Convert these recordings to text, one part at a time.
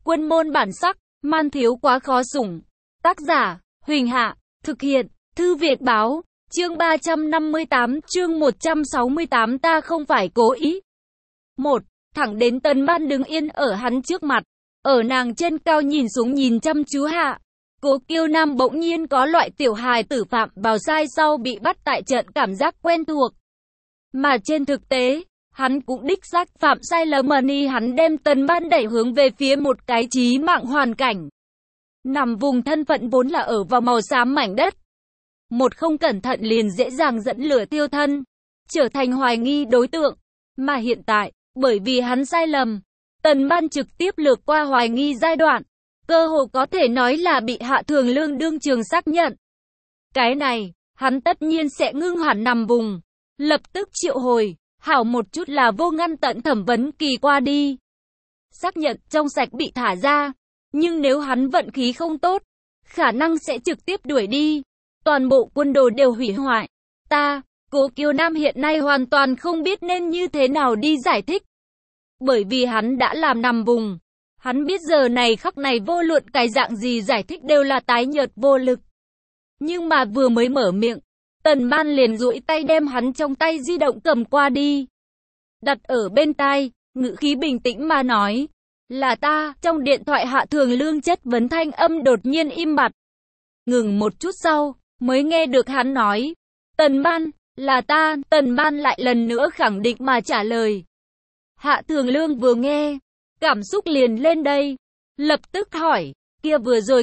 Quân môn bản sắc, man thiếu quá khó sủng. Tác giả, Huỳnh Hạ, thực hiện, Thư Việt Báo, chương 358, chương 168 ta không phải cố ý. 1. Thẳng đến Tần Ban đứng yên ở hắn trước mặt, ở nàng trên cao nhìn xuống nhìn chăm chú Hạ. Cố Kiêu Nam bỗng nhiên có loại tiểu hài tử phạm vào sai sau bị bắt tại trận cảm giác quen thuộc. Mà trên thực tế, hắn cũng đích xác phạm sai lầm hắn đem Tần Ban đẩy hướng về phía một cái chí mạng hoàn cảnh. Nằm vùng thân phận vốn là ở vào màu xám mảnh đất. Một không cẩn thận liền dễ dàng dẫn lửa tiêu thân, trở thành hoài nghi đối tượng. Mà hiện tại, bởi vì hắn sai lầm, Tần Ban trực tiếp lược qua hoài nghi giai đoạn. Cơ hồ có thể nói là bị Hạ Thường Lương đương trường xác nhận. Cái này, hắn tất nhiên sẽ ngưng hẳn nằm vùng. Lập tức triệu hồi, hảo một chút là vô ngăn tận thẩm vấn kỳ qua đi. Xác nhận trong sạch bị thả ra. Nhưng nếu hắn vận khí không tốt, khả năng sẽ trực tiếp đuổi đi. Toàn bộ quân đồ đều hủy hoại. Cố Kiêu Nam hiện nay hoàn toàn không biết nên như thế nào đi giải thích. Bởi vì hắn đã làm nằm vùng. Hắn biết giờ này khắc này vô luận cái dạng gì giải thích đều là tái nhợt vô lực. Nhưng mà vừa mới mở miệng, Tần Ban liền duỗi tay đem hắn trong tay di động cầm qua đi. Đặt ở bên tai, ngữ khí bình tĩnh mà nói. Là ta, trong điện thoại Hạ Thường Lương chất vấn thanh âm đột nhiên im bặt. Ngừng một chút sau, mới nghe được hắn nói. Tần Ban, là ta, Tần Ban lại lần nữa khẳng định mà trả lời. Hạ Thường Lương vừa nghe, cảm xúc liền lên đây. Lập tức hỏi, vừa rồi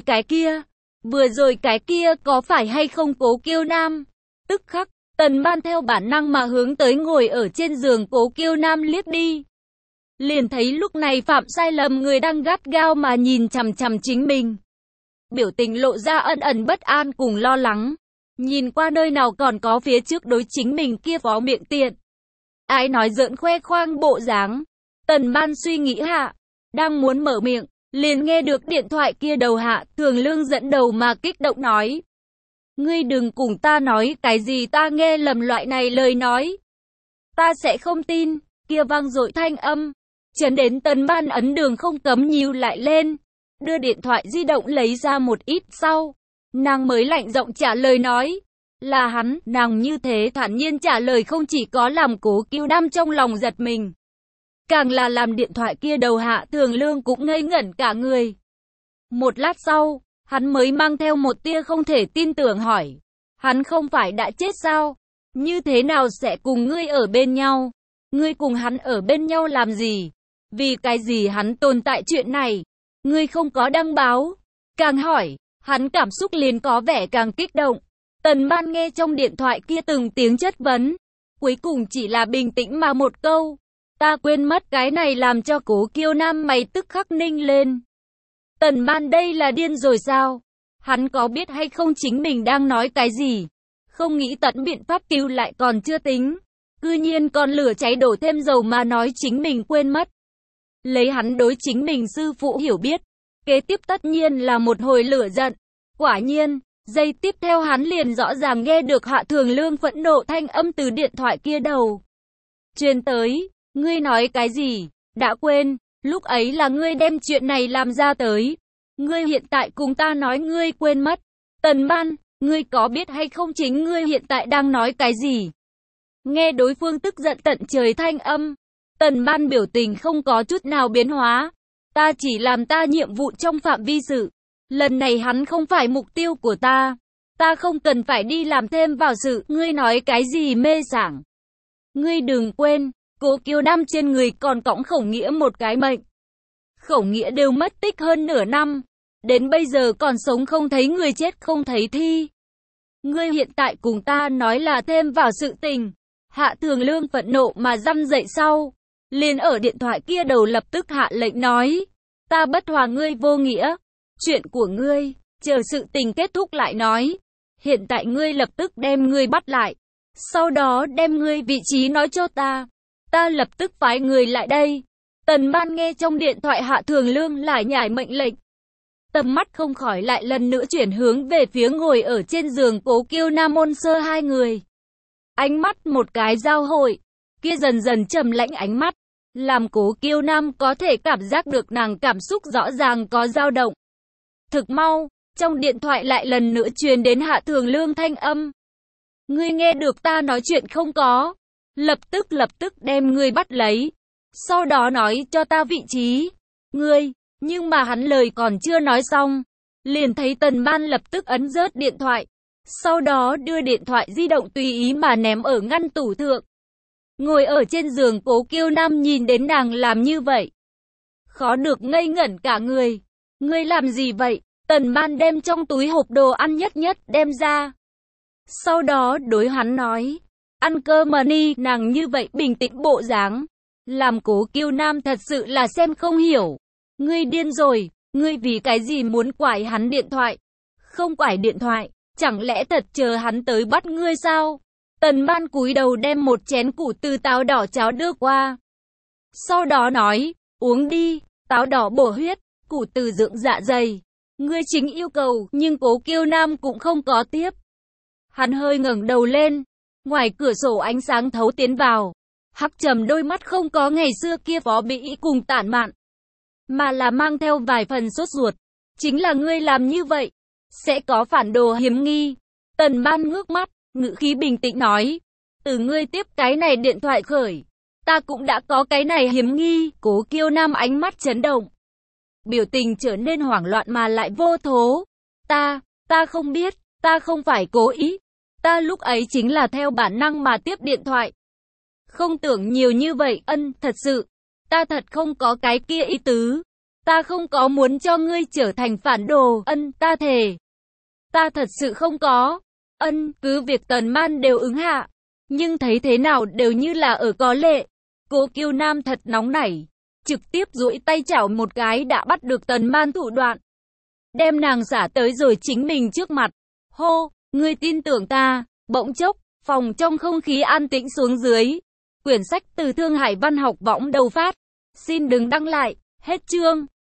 cái kia có phải hay không Cố Kiêu Nam? Tức khắc, Tần Ban theo bản năng mà hướng tới ngồi ở trên giường Cố Kiêu Nam liếc đi. Liền thấy lúc này phạm sai lầm người đang gắt gao mà nhìn chằm chằm chính mình. Biểu tình lộ ra ẩn ẩn bất an cùng lo lắng. Nhìn qua nơi nào còn có phía trước đối chính mình kia phó miệng tiện. Ai nói giỡn khoe khoang bộ dáng. Tần Ban suy nghĩ hạ, đang muốn mở miệng, liền nghe được điện thoại kia đầu Hạ Thường Lương dẫn đầu mà kích động nói. Ngươi đừng cùng ta nói cái gì ta nghe lầm loại này lời nói. Ta sẽ không tin, kia vang dội thanh âm. Chấn đến Tần Ban ấn đường không cấm nhíu lại lên. Đưa điện thoại di động lấy ra một ít sau. Nàng mới lạnh giọng trả lời nói. Là hắn, nàng như thế thản nhiên trả lời không chỉ có làm Cố Kiêu Nam trong lòng giật mình. Càng là làm điện thoại kia đầu Hạ Thường Lương cũng ngây ngẩn cả người. Một lát sau, hắn mới mang theo một tia không thể tin tưởng hỏi. Hắn không phải đã chết sao? Như thế nào sẽ cùng ngươi ở bên nhau? Ngươi cùng hắn ở bên nhau làm gì? Vì cái gì hắn tồn tại chuyện này? Ngươi không có đăng báo. Càng hỏi, hắn cảm xúc liền có vẻ càng kích động. Tần Ban nghe trong điện thoại kia từng tiếng chất vấn. Cuối cùng chỉ là bình tĩnh mà một câu. Ta quên mất cái này làm cho Cố Kiêu Nam mày tức khắc ninh lên. Tần Ban đây là điên rồi sao? Hắn có biết hay không chính mình đang nói cái gì? Không nghĩ tận biện pháp cứu lại còn chưa tính. Cư nhiên còn lửa cháy đổ thêm dầu mà nói chính mình quên mất. Lấy hắn đối chính mình sư phụ hiểu biết. Kế tiếp tất nhiên là một hồi lửa giận. Quả nhiên, giây tiếp theo hắn liền rõ ràng nghe được Hạ Thường Lương phẫn nộ thanh âm từ điện thoại kia đầu. Truyền tới, ngươi nói cái gì? Đã quên, lúc ấy là ngươi đem chuyện này làm ra tới. Ngươi hiện tại cùng ta nói ngươi quên mất. Tần Ban, ngươi có biết hay không chính ngươi hiện tại đang nói cái gì? Nghe đối phương tức giận tận trời thanh âm. Tần Ban biểu tình không có chút nào biến hóa. Ta chỉ làm ta nhiệm vụ trong phạm vi sự. Lần này hắn không phải mục tiêu của ta. Ta không cần phải đi làm thêm vào sự. Ngươi nói cái gì mê sảng? Ngươi đừng quên, Cố Kiêu Nam trên người còn cõng Khổng Nghĩa một cái mệnh. Khổng Nghĩa đều mất tích hơn nửa năm. Đến bây giờ còn sống không thấy người chết không thấy thi. Ngươi hiện tại cùng ta nói là thêm vào sự tình. Hạ Thường Lương phẫn nộ mà răm dậy sau. Liền ở điện thoại kia đầu lập tức hạ lệnh nói. Ta bất hòa ngươi vô nghĩa. Chuyện của ngươi, chờ sự tình kết thúc lại nói. Hiện tại ngươi lập tức đem ngươi bắt lại. Sau đó đem ngươi vị trí nói cho ta. Ta lập tức phái người lại đây. Tần Ban nghe trong điện thoại Hạ Thường Lương lại nhải mệnh lệnh. Tầm mắt không khỏi lại lần nữa chuyển hướng về phía ngồi ở trên giường Cố Kiêu Nam Môn Sơ hai người. Ánh mắt một cái giao hội, kia dần dần trầm lãnh ánh mắt, làm Cố Kiêu Nam có thể cảm giác được nàng cảm xúc rõ ràng có dao động. Thực mau, trong điện thoại lại lần nữa truyền đến Hạ Thường Lương thanh âm. Ngươi nghe được ta nói chuyện không có? Lập tức đem ngươi bắt lấy. Sau đó nói cho ta vị trí. Ngươi, nhưng mà hắn lời còn chưa nói xong. Liền thấy Tần Ban lập tức ấn rớt điện thoại. Sau đó đưa điện thoại di động tùy ý mà ném ở ngăn tủ thượng. Ngồi ở trên giường Cố Kiêu Nam nhìn đến nàng làm như vậy. Khó được ngây ngẩn cả người. Ngươi làm gì vậy? Tần Ban đem trong túi hộp đồ ăn nhất đem ra. Sau đó đối hắn nói. Ăn cơm mà đi, nàng như vậy bình tĩnh bộ dáng. Làm Cố Kiêu Nam thật sự là xem không hiểu. Ngươi điên rồi, ngươi vì cái gì muốn quải hắn điện thoại? Không quải điện thoại, chẳng lẽ thật chờ hắn tới bắt ngươi sao? Tần Ban cúi đầu đem một chén củ từ táo đỏ cháo đưa qua. Sau đó nói, uống đi, táo đỏ bổ huyết, củ từ dưỡng dạ dày. Ngươi chính yêu cầu, nhưng Cố Kiêu Nam cũng không có tiếp. Hắn hơi ngẩng đầu lên, ngoài cửa sổ ánh sáng thấu tiến vào. Hắc trầm đôi mắt không có ngày xưa kia phó bĩ cùng tản mạn, mà là mang theo vài phần sốt ruột. Chính là ngươi làm như vậy, sẽ có phản đồ hiểm nghi. Tần Ban ngước mắt, ngữ khí bình tĩnh nói. Từ ngươi tiếp cái này điện thoại khởi, ta cũng đã có cái này hiểm nghi. Cố Kiêu Nam ánh mắt chấn động. Biểu tình trở nên hoảng loạn mà lại vô thố. Ta không biết, ta không phải cố ý. Ta lúc ấy chính là theo bản năng mà tiếp điện thoại. Không tưởng nhiều như vậy, thật sự. Ta thật không có cái kia ý tứ. Ta không có muốn cho ngươi trở thành phản đồ, ta thề. Ta thật sự không có. Cứ việc Tần Man đều ứng hạ. Nhưng thấy thế nào đều như là ở có lệ. Cố Kiêu Nam thật nóng nảy. Trực tiếp duỗi tay chảo một cái đã bắt được Tần Man thủ đoạn. Đem nàng xả tới rồi chính mình trước mặt. Hô, ngươi tin tưởng ta. Bỗng chốc, phòng trong không khí an tĩnh xuống dưới. Quyển sách từ Thương Hải Văn học võng đầu phát. Xin đừng đăng lại, hết chương.